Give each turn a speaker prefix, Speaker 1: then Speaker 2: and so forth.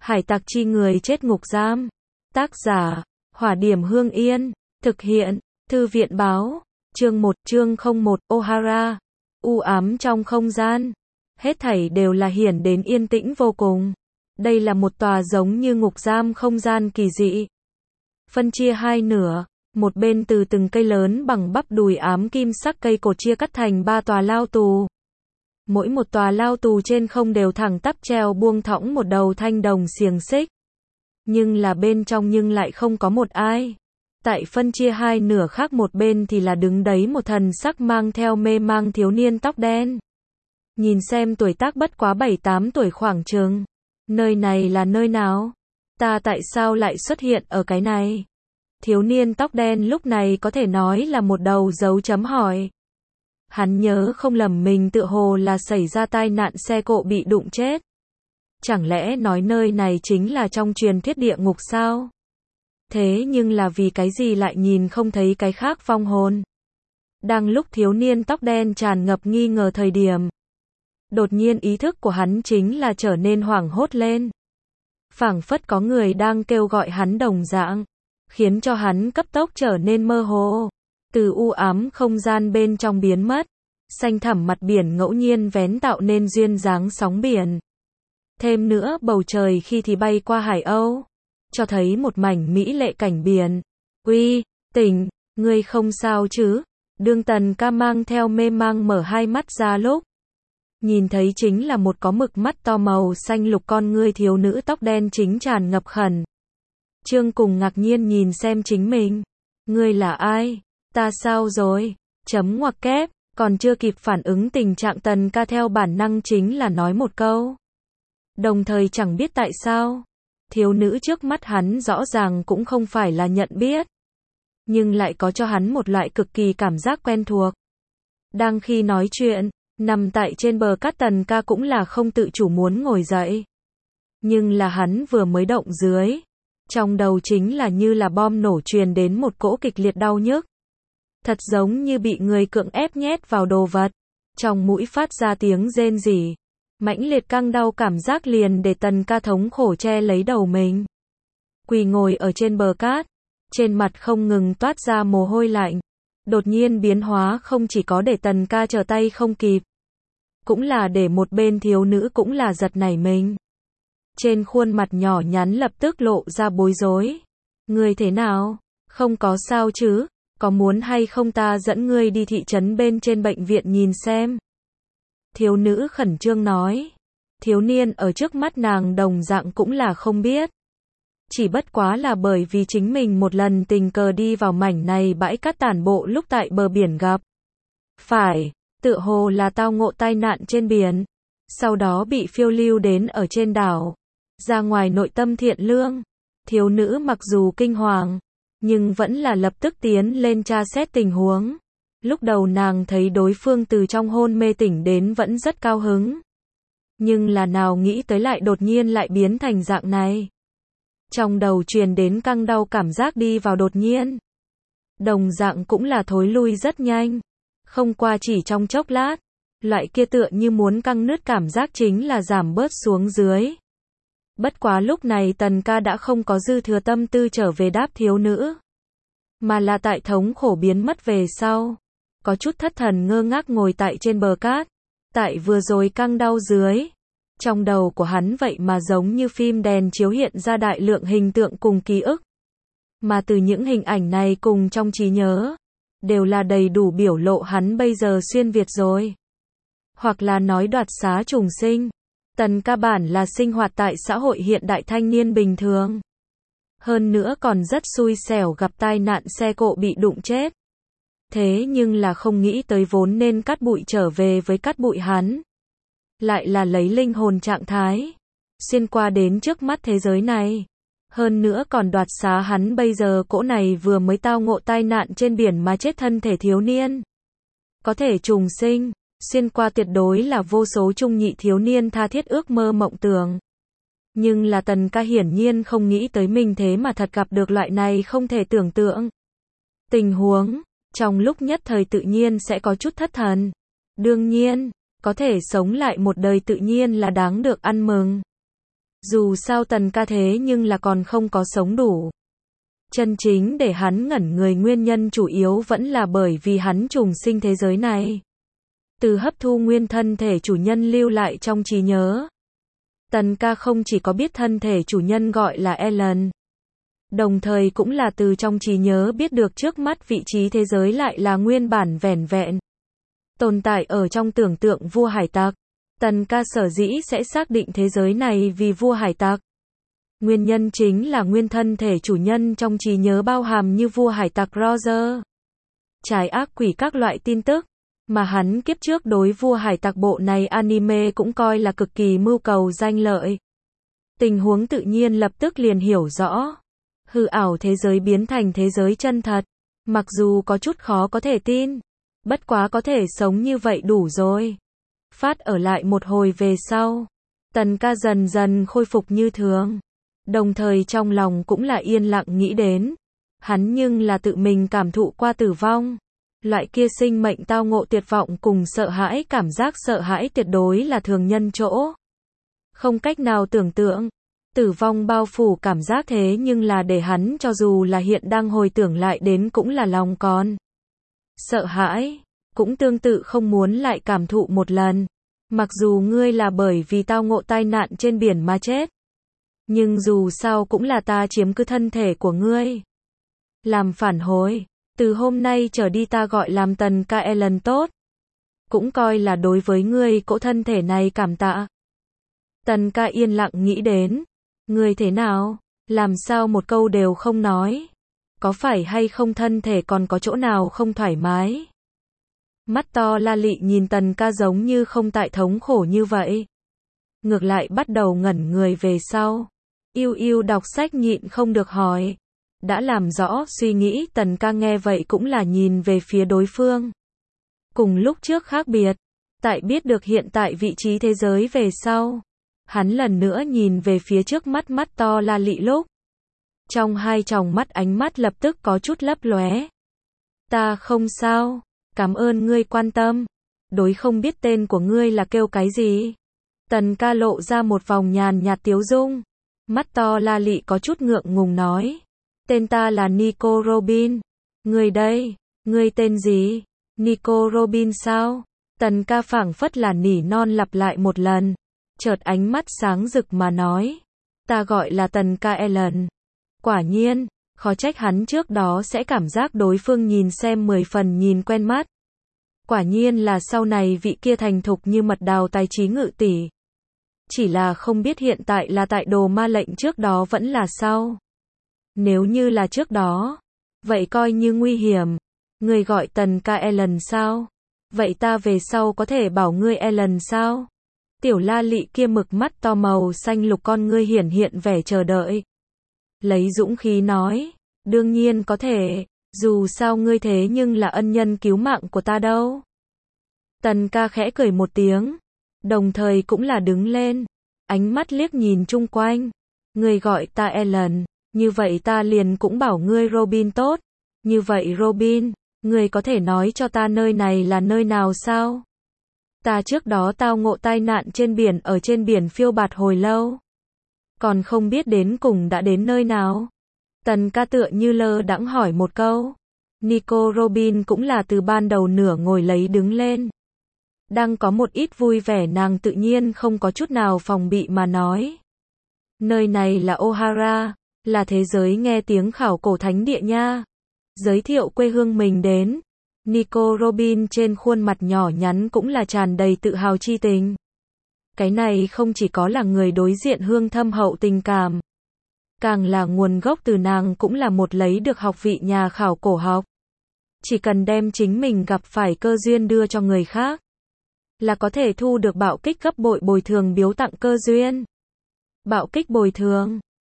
Speaker 1: Hải tặc chi người chết ngục giam. Tác giả, Hỏa Điểm Hương Yên. Thực hiện, Thư viện Báo. Chương 1, chương 01, Ohara. U ám trong không gian. Hết thảy đều là hiển đến yên tĩnh vô cùng. Đây là một tòa giống như ngục giam không gian kỳ dị. Phân chia hai nửa, một bên từ từng cây lớn bằng bắp đùi ám kim sắc cây cột chia cắt thành 3 tòa lao tù. Mỗi một tòa lao tù trên không đều thẳng tắp treo buông thõng một đầu thanh đồng xiềng xích. Nhưng là bên trong nhưng lại không có một ai. Tại phân chia hai nửa khác một bên thì là đứng đấy một thần sắc mang theo mê mang thiếu niên tóc đen. Nhìn xem tuổi tác bất quá 7-8 tuổi khoảng chừng. Nơi này là nơi nào? Ta tại sao lại xuất hiện ở cái này? Thiếu niên tóc đen lúc này có thể nói là một đầu dấu chấm hỏi. Hắn nhớ không lầm mình tựa hồ là xảy ra tai nạn xe cộ bị đụng chết. Chẳng lẽ nói nơi này chính là trong truyền thuyết địa ngục sao? Thế nhưng là vì cái gì lại nhìn không thấy cái khác vong hồn? Đang lúc thiếu niên tóc đen tràn ngập nghi ngờ thời điểm. Đột nhiên ý thức của hắn chính là trở nên hoảng hốt lên. Phảng phất có người đang kêu gọi hắn đồng dạng, khiến cho hắn cấp tốc trở nên mơ hồ. Từ u ám không gian bên trong biến mất, xanh thẳm mặt biển ngẫu nhiên vén tạo nên duyên dáng sóng biển. Thêm nữa bầu trời khi thì bay qua Hải Âu, cho thấy một mảnh mỹ lệ cảnh biển. Uy, tỉnh, ngươi không sao chứ? Đương Tần Ca mang theo mê mang mở hai mắt ra lúc. Nhìn thấy chính là một có mực mắt to màu xanh lục con ngươi thiếu nữ tóc đen chính tràn ngập khẩn. Trương cùng ngạc nhiên nhìn xem chính mình. Ngươi là ai? Ta sao rồi? Chấm ngoặc kép, còn chưa kịp phản ứng tình trạng Tần Ca theo bản năng chính là nói một câu. Đồng thời chẳng biết tại sao, thiếu nữ trước mắt hắn rõ ràng cũng không phải là nhận biết, nhưng lại có cho hắn một loại cực kỳ cảm giác quen thuộc. Đang khi nói chuyện, nằm tại trên bờ cát Tần Ca cũng là không tự chủ muốn ngồi dậy. Nhưng là hắn vừa mới động dưới, trong đầu chính là như là bom nổ truyền đến một cỗ kịch liệt đau nhức. Thật giống như bị người cưỡng ép nhét vào đồ vật. Trong mũi phát ra tiếng rên rỉ. Mãnh liệt căng đau cảm giác liền để Tần Ca thống khổ che lấy đầu mình. Quỳ ngồi ở trên bờ cát, trên mặt không ngừng toát ra mồ hôi lạnh. Đột nhiên biến hóa không chỉ có để Tần Ca trở tay không kịp, cũng là để một bên thiếu nữ cũng là giật nảy mình. Trên khuôn mặt nhỏ nhắn lập tức lộ ra bối rối. Ngươi thế nào? Không có sao chứ? Có muốn hay không ta dẫn ngươi đi thị trấn bên trên bệnh viện nhìn xem? Thiếu nữ khẩn trương nói. Thiếu niên ở trước mắt nàng đồng dạng cũng là không biết. Chỉ bất quá là bởi vì chính mình một lần tình cờ đi vào mảnh này bãi cát tản bộ lúc tại bờ biển gặp. Phải, tựa hồ là tao ngộ tai nạn trên biển. Sau đó bị phiêu lưu đến ở trên đảo. Ra ngoài nội tâm thiện lương. Thiếu nữ mặc dù kinh hoàng, nhưng vẫn là lập tức tiến lên tra xét tình huống. Lúc đầu nàng thấy đối phương từ trong hôn mê tỉnh đến vẫn rất cao hứng. Nhưng là nào nghĩ tới lại đột nhiên lại biến thành dạng này. Trong đầu truyền đến căng đau cảm giác đi vào đột nhiên. Đồng dạng cũng là thối lui rất nhanh. Không qua chỉ trong chốc lát. Loại kia tựa như muốn căng nứt cảm giác chính là giảm bớt xuống dưới. Bất quá lúc này Tần Ca đã không có dư thừa tâm tư trở về đáp thiếu nữ. Mà là tại thống khổ biến mất về sau. Có chút thất thần ngơ ngác ngồi tại trên bờ cát. Tại vừa rồi căng đau dưới. Trong đầu của hắn vậy mà giống như phim đèn chiếu hiện ra đại lượng hình tượng cùng ký ức. Mà từ những hình ảnh này cùng trong trí nhớ, đều là đầy đủ biểu lộ hắn bây giờ xuyên Việt rồi. Hoặc là nói đoạt xá trùng sinh. Tần Ca bản là sinh hoạt tại xã hội hiện đại thanh niên bình thường. Hơn nữa còn rất xui xẻo gặp tai nạn xe cộ bị đụng chết. Thế nhưng là không nghĩ tới vốn nên cát bụi trở về với cát bụi hắn. Lại là lấy linh hồn trạng thái. Xuyên qua đến trước mắt thế giới này. Hơn nữa còn đoạt xá hắn bây giờ cỗ này vừa mới tao ngộ tai nạn trên biển mà chết thân thể thiếu niên. Có thể trùng sinh. Xuyên qua tuyệt đối là vô số trung nhị thiếu niên tha thiết ước mơ mộng tưởng. Nhưng là Tần Ca hiển nhiên không nghĩ tới mình thế mà thật gặp được loại này không thể tưởng tượng. Tình huống, trong lúc nhất thời tự nhiên sẽ có chút thất thần. Đương nhiên, có thể sống lại một đời tự nhiên là đáng được ăn mừng. Dù sao Tần Ca thế nhưng là còn không có sống đủ. Chân chính để hắn ngẩn người nguyên nhân chủ yếu vẫn là bởi vì hắn trùng sinh thế giới này. Từ hấp thu nguyên thân thể chủ nhân lưu lại trong trí nhớ. Tần Ca không chỉ có biết thân thể chủ nhân gọi là Ellen, đồng thời cũng là từ trong trí nhớ biết được trước mắt vị trí thế giới lại là nguyên bản vẻn vẹn tồn tại ở trong tưởng tượng vua hải tặc. Tần Ca sở dĩ sẽ xác định thế giới này vì vua hải tặc. Nguyên nhân chính là nguyên thân thể chủ nhân trong trí nhớ bao hàm như vua hải tặc Roger, trái ác quỷ các loại tin tức, mà hắn kiếp trước đối vua hải tặc bộ này anime cũng coi là cực kỳ mưu cầu danh lợi. Tình huống tự nhiên lập tức liền hiểu rõ. Hư ảo thế giới biến thành thế giới chân thật. Mặc dù có chút khó có thể tin, bất quá có thể sống như vậy đủ rồi. Phát ở lại một hồi về sau, Tần Ca dần dần khôi phục như thường. Đồng thời trong lòng cũng là yên lặng nghĩ đến. Hắn nhưng là tự mình cảm thụ qua tử vong. Loại kia sinh mệnh tao ngộ tuyệt vọng cùng sợ hãi, cảm giác sợ hãi tuyệt đối là thường nhân chỗ không cách nào tưởng tượng. Tử vong bao phủ cảm giác thế nhưng là để hắn cho dù là hiện đang hồi tưởng lại đến cũng là lòng còn sợ hãi, cũng tương tự không muốn lại cảm thụ một lần. Mặc dù ngươi là bởi vì tao ngộ tai nạn trên biển mà chết, nhưng dù sao cũng là ta chiếm cứ thân thể của ngươi. Làm phản hồi, từ hôm nay trở đi ta gọi làm Tần Ca Ellen tốt. Cũng coi là đối với ngươi cỗ thân thể này cảm tạ. Tần Ca yên lặng nghĩ đến. Ngươi thế nào? Làm sao một câu đều không nói? Có phải hay không thân thể còn có chỗ nào không thoải mái? Mắt to la lị nhìn Tần Ca giống như không tại thống khổ như vậy. Ngược lại bắt đầu ngẩn người về sau. Yêu yêu đọc sách nhịn không được hỏi. Đã làm rõ suy nghĩ Tần Ca nghe vậy cũng là nhìn về phía đối phương. Cùng lúc trước khác biệt. Tại biết được hiện tại vị trí thế giới về sau. Hắn lần nữa nhìn về phía trước mắt mắt to la lị lúc. Trong hai tròng mắt ánh mắt lập tức có chút lấp lóe. Ta không sao. Cảm ơn ngươi quan tâm. Đối không biết tên của ngươi là kêu cái gì? Tần Ca lộ ra một vòng nhàn nhạt tiếu dung. Mắt to la lị có chút ngượng ngùng nói. Tên ta là Nico Robin. Ngươi đây, ngươi tên gì? Nico Robin sao? Tần Ca phảng phất là nỉ non lặp lại một lần. Chợt ánh mắt sáng rực mà nói. Ta gọi là Tần Ca Ellen. Quả nhiên, khó trách hắn trước đó sẽ cảm giác đối phương nhìn xem 10 phần nhìn quen mắt. Quả nhiên là sau này vị kia thành thục như mật đào tài trí ngự tỷ. Chỉ là không biết hiện tại là tại đồ ma lệnh trước đó vẫn là sau. Nếu như là trước đó, vậy coi như nguy hiểm. Người gọi Tần Ca Ellen sao? Vậy ta về sau có thể bảo ngươi Ellen sao? Tiểu la lị kia mực mắt to màu xanh lục con ngươi hiển hiện vẻ chờ đợi. Lấy dũng khí nói, đương nhiên có thể, dù sao ngươi thế nhưng là ân nhân cứu mạng của ta đâu. Tần Ca khẽ cười một tiếng, đồng thời cũng là đứng lên, ánh mắt liếc nhìn chung quanh. Ngươi gọi ta Ellen, như vậy ta liền cũng bảo ngươi Robin tốt. Như vậy Robin, ngươi có thể nói cho ta nơi này là nơi nào sao? Ta trước đó tao ngộ tai nạn trên biển, ở trên biển phiêu bạt hồi lâu. Còn không biết đến cùng đã đến nơi nào. Tần Ca tựa như lơ đãng hỏi một câu. Nico Robin cũng là từ ban đầu nửa ngồi lấy đứng lên. Đang có một ít vui vẻ, nàng tự nhiên không có chút nào phòng bị mà nói. Nơi này là O'Hara, là thế giới nghe tiếng khảo cổ thánh địa nha. Giới thiệu quê hương mình đến. Nico Robin trên khuôn mặt nhỏ nhắn cũng là tràn đầy tự hào chi tình. Cái này không chỉ có là người đối diện hương thâm hậu tình cảm. Càng là nguồn gốc từ nàng cũng là một lấy được học vị nhà khảo cổ học. Chỉ cần đem chính mình gặp phải cơ duyên đưa cho người khác, là có thể thu được bạo kích gấp bội bồi thường biếu tặng cơ duyên. Bạo kích bồi thường.